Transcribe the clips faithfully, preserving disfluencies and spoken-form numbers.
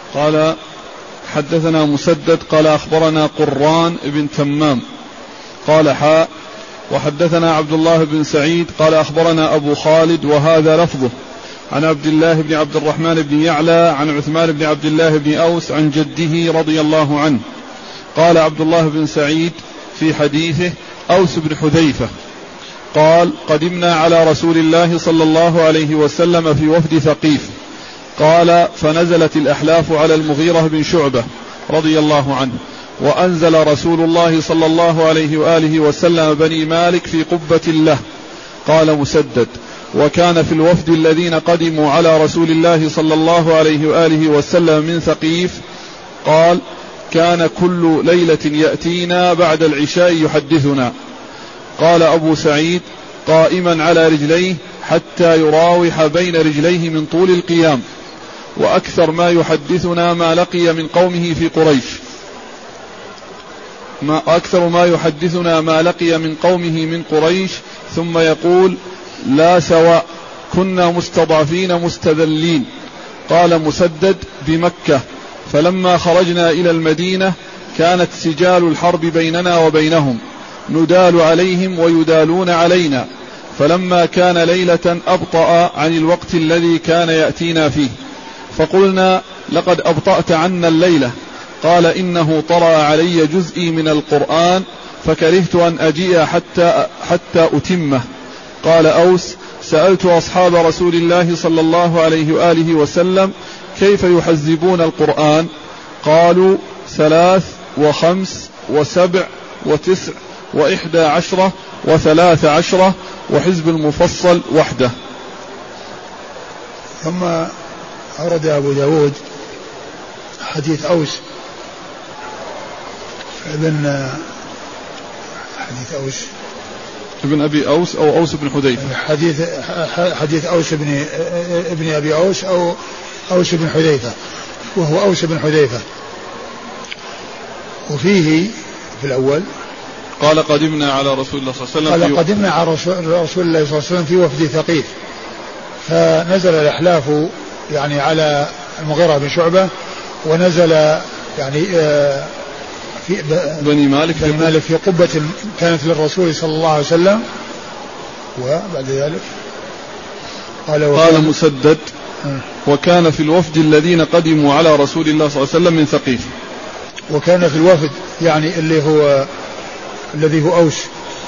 قال حدثنا مسدد قال أخبرنا قران بن تمام قال حاء وحدثنا عبد الله بن سعيد قال أخبرنا أبو خالد وهذا لفظه عن عبد الله بن عبد الرحمن بن يعلى عن عثمان بن عبد الله بن أوس عن جده رضي الله عنه. قال عبد الله بن سعيد في حديثه أوس بن حذيفة قال قدمنا على رسول الله صلى الله عليه وسلم في وفد ثقيف قال فنزلت الأحلاف على المغيرة بن شعبة رضي الله عنه وأنزل رسول الله صلى الله عليه وآله وسلم بني مالك في قبة له. قال مسدد وكان في الوفد الذين قدموا على رسول الله صلى الله عليه وآله وسلم من ثقيف قال كان كل ليلة يأتينا بعد العشاء يحدثنا. قال أبو سعيد قائما على رجليه حتى يراوح بين رجليه من طول القيام وأكثر ما يحدثنا ما لقي من قومه في قريش ما أكثر ما يحدثنا ما لقي من قومه من قريش ثم يقول لا سواء كنا مستضعفين مستذلين. قال مسدد بمكة فلما خرجنا إلى المدينة كانت سجال الحرب بيننا وبينهم ندال عليهم ويدالون علينا فلما كان ليلة أبطأ عن الوقت الذي كان يأتينا فيه فقلنا لقد أبطأت عنا الليلة. قال إنه طرأ علي جزئي من القرآن فكرهت أن أجيء حتى, حتى أتمه. قال أوس سألت أصحاب رسول الله صلى الله عليه وآله وسلم كيف يحزبون القرآن؟ قالوا ثلاث وخمس وسبع وتسع وإحدى عشرة وثلاث عشرة وحزب المفصل وحده. ثم أورد أبو داود حديث أوس ابن حديث أوس ابن أبي أوس أو أوس بن حذيفة حديث حديث أوس بن ابن أبي أوس أو أوس بن حذيفة وهو أوس بن حذيفة. وفيه في الأول قال قدمنا على رسول الله صلى الله عليه وسلم قال قدمنا على رسول الله صلى الله عليه وسلم في وفد ثقيف فنزل الأحلاف يعني على المغيرة بن شعبة ونزل يعني في بني مالك بني مالك في قبة كانت للرسول صلى الله عليه وسلم. وبعد ذلك قال, قال مسدد وكان في الوفد الذين قدموا على رسول الله صلى الله عليه وسلم من ثقيف وكان في الوفد يعني اللي هو الذي هو أوس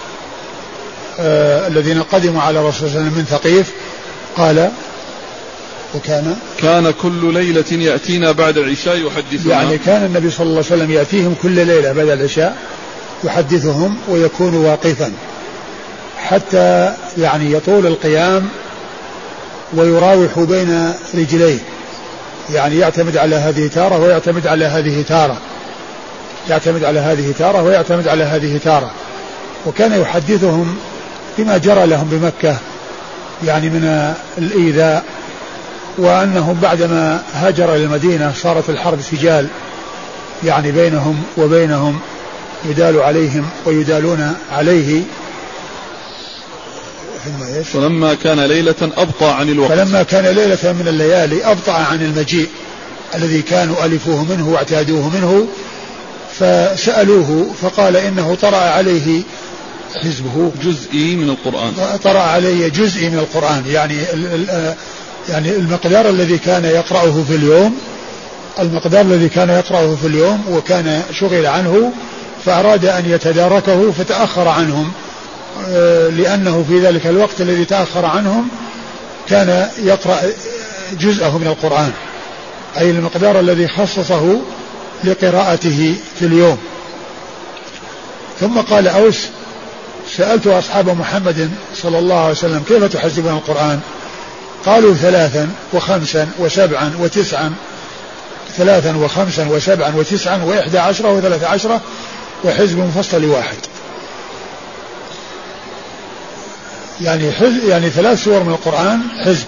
آه الذين قدموا على رسول الله صلى الله عليه وسلم من ثقيف. قال وكان كان كل ليلة يأتينا بعد العشاء يحدثنا يعني كان النبي صلى الله عليه وسلم يأتيهم كل ليلة بعد العشاء يحدثهم ويكون واقفا حتى يعني يطول القيام ويراوح بين رجليه يعني يعتمد على هذه تارة ويعتمد على هذه تارة يعتمد على هذه تارة ويعتمد على هذه تارة. وكان يحدثهم بما جرى لهم بمكة يعني من الإيذاء وأنهم بعدما هاجر إلى المدينة صارت الحرب سجال يعني بينهم وبينهم يدال عليهم ويدالون عليه. فلما كان ليلة أبطأ عن الوقت فلما كان ليلة من الليالي أبطأ عن المجيء الذي كانوا ألفوه منه واعتادوه منه فسألوه فقال إنه طرأ عليه حزبه جزئي من القرآن طرأ عليه جزئي من القرآن يعني يعني المقدار الذي كان يقرأه في اليوم المقدار الذي كان يقرأه في اليوم وكان شغل عنه فأراد أن يتداركه فتأخر عنهم لأنه في ذلك الوقت الذي تأخر عنهم كان يقرأ جزءه من القرآن أي المقدار الذي خصصه لقراءته في اليوم. ثم قال أوس سألت أصحاب محمد صلى الله عليه وسلم كيف تحزبون القرآن؟ قالوا ثلاثا وخمسا وسبعا وتسعا ثلاثا وخمسا وسبعا وتسعا وإحدى عشرة وثلاث عشرة وحزب مفصل واحد يعني حزب يعني ثلاث سور من القرآن حزب.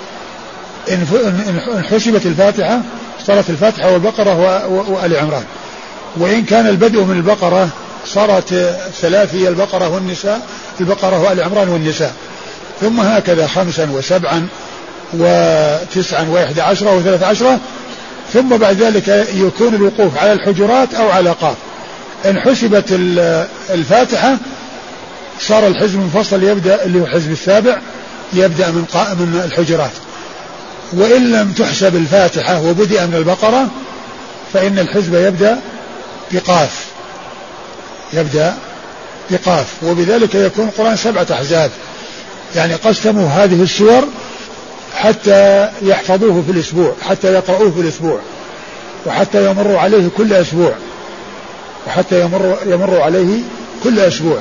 إن حسبت الفاتحة صارت الفاتحة والبقرة وآل عمران وإن كان البدء من البقرة صارت ثلاثية البقرة والنساء البقرة وآل عمران والنساء ثم هكذا خمسا وسبعا وتسعا وإحدى عشرة وثلاث عشرة ثم بعد ذلك يكون الوقوف على الحجرات أو على قاف. إن حسبت الفاتحة صار الحزب المفصل يبدأ اللي هو الحزب السابع يبدأ من من الحجرات. وإن لم تحسب الفاتحة وبدأ من البقرة فإن الحزب يبدأ بقاف يبدأ بقاف وبذلك يكون القرآن سبعة أحزاب. يعني قسموا هذه السور حتى يحفظوه في الأسبوع، حتى يقرؤوه في الأسبوع، وحتى يمروا عليه كل أسبوع وحتى يمر يمر عليه كل أسبوع.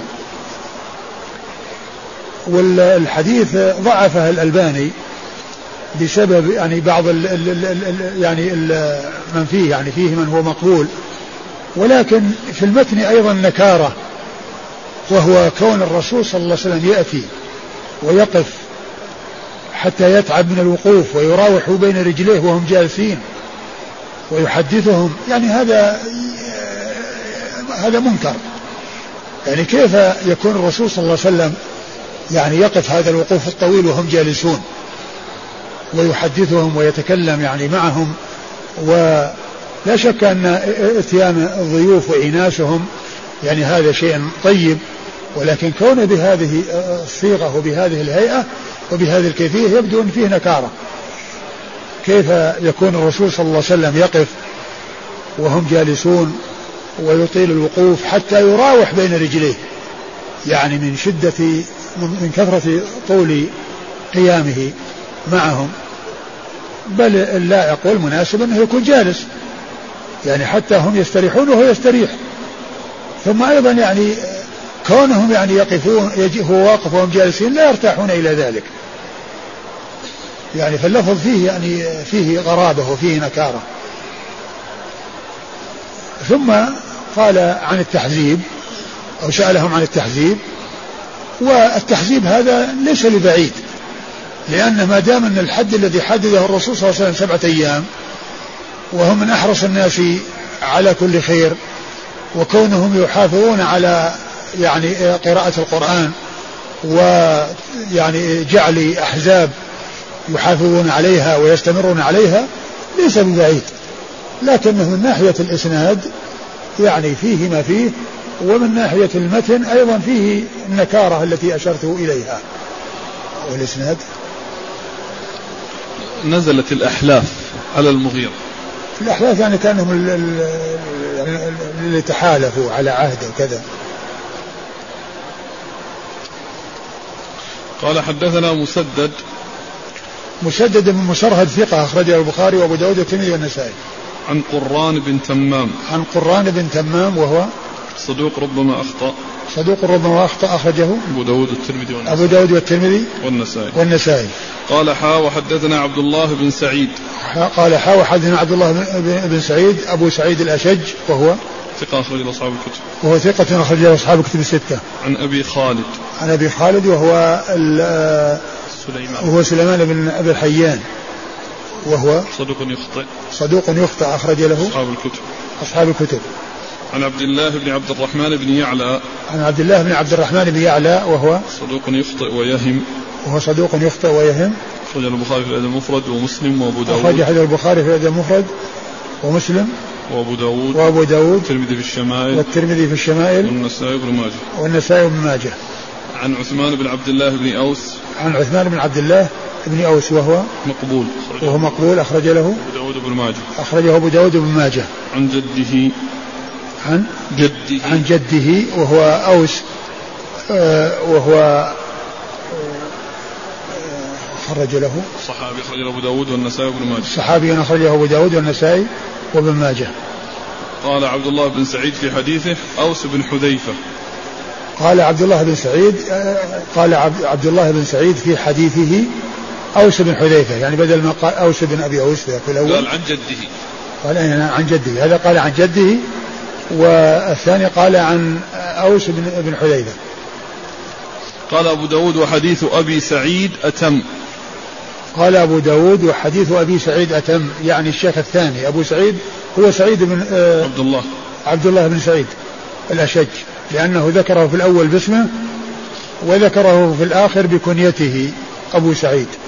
والحديث ضعفه الألباني بسبب يعني بعض ال ال ال يعني ال من فيه يعني فيه من هو مقبول، ولكن في المتن أيضا نكارة، وهو كون الرسول صلى الله عليه وسلم يأتي ويقف حتى يتعب من الوقوف ويراوح بين رجليه وهم جالسين ويحدثهم، يعني هذا هذا منكر. يعني كيف يكون الرسول صلى الله عليه وسلم يعني يقف هذا الوقوف الطويل وهم جالسون ويحدثهم ويتكلم يعني معهم؟ ولا شك أن اتيان الضيوف وإناسهم يعني هذا شيء طيب، ولكن كونه بهذه الصيغة وبهذه الهيئة وبهذه الكيفية يبدو أن فيه نكارة. كيف يكون الرسول صلى الله عليه وسلم يقف وهم جالسون ويطيل الوقوف حتى يراوح بين رجليه، يعني من شدة من كثرة طول قيامه معهم، بل اللائق والمناسب أنه يكون جالس يعني حتى هم يستريحون وهو يستريح. ثم أيضا يعني كونهم يعني يقفون هو واقف وهم جالسين لا يرتاحون إلى ذلك، يعني فاللفظ فيه يعني فيه غرابة وفيه نكارة. ثم قال عن التحزيب أو سألهم عن التحزيب، والتحزيب هذا ليس لبعيد، لأن ما دام أن الحد الذي حدده الرسول صلى الله عليه وسلم سبعة أيام وهم من أحرص الناس على كل خير، وكونهم يحافظون على يعني قراءة القرآن ويعني جعل أحزاب يحافظون عليها ويستمرون عليها ليس ببعيد، لكنه من ناحية الإسناد يعني فيه ما فيه، ومن ناحية المتن أيضا فيه النكارة التي أشرت إليها. والإسناد نزلت الأحلاف على المغيرة. الأحلاف يعني كانهم اللي تحالفوا على عهد وكذا. قال حدثنا مسدد مسدد بن مسرهد ثقة أخرجه البخاري وأبو داود والترمذي والنسائي. عن قران بن تمام عن قران بن تمام وهو صدوق ربما أخطأ صدوق ربما أخطأ أخرجه أبو داود والترمذي والنسائي أبو داود والترمذي والنسائي والنسائي. قال حا وحدثنا عبد الله بن سعيد قال حا وحدثنا عبد الله بن سعيد أبو سعيد الأشج وهو ثقة أخرج أصحاب الكتب وهو ثقة أخرج أصحاب الكتب الستة. عن أبي خالد عن أبي خالد وهو سليمان وهو سليمان بن أبي الحيان وهو صدوق يخطئ صدوق يخطئ أخرج له أصحاب الكتب أصحاب الكتب. عن عبد الله بن عبد الرحمن بن يعلى عن عبد الله بن عبد الرحمن بن يعلى وهو صدوق يخطئ ويهم وهو صدوق يخطئ ويهم. أخرج البخاري في الأدب المفرد ومسلم وأبو داود أخرج البخاري في الأدب المفرد ومسلم وأبو داود وأبو داود والترمذي في الشمائل والترمذي في الشمائل والنسائي بن ماجه والنسائي بن ماجه. عن عثمان بن عبد الله بن أوس عن عثمان بن عبد الله بن أوس وهو مقبول وهو مقبول أخرج له أبو داود بن ماجه أخرجه أبو داود بن ماجه. عن جده عن جده عن جده وهو أوس آه وهو آه خرج له صحابي أخرجه أبو داود والنسائي وابن ماجه صحابي أخرجه أبو داود والنسائي وابن ماجه. قال عبد الله بن سعيد في حديثه أوس بن حذيفة. قال عبد الله بن سعيد قال عبد الله بن سعيد في حديثه أوس بن حذيفة، يعني بدل ما قال أوس بن أبي أوس في الأول قال عن جده قال عن جده، هذا قال عن جده والثاني قال عن أوس بن حذيفة. قال أبو داود وحديث أبي سعيد أتم. قال أبو داود وحديث أبي سعيد أتم، يعني الشيخ الثاني أبو سعيد هو سعيد بن عبد الله عبد الله بن سعيد الأشج، لأنه ذكره في الأول باسمه وذكره في الآخر بكنيته أبو سعيد.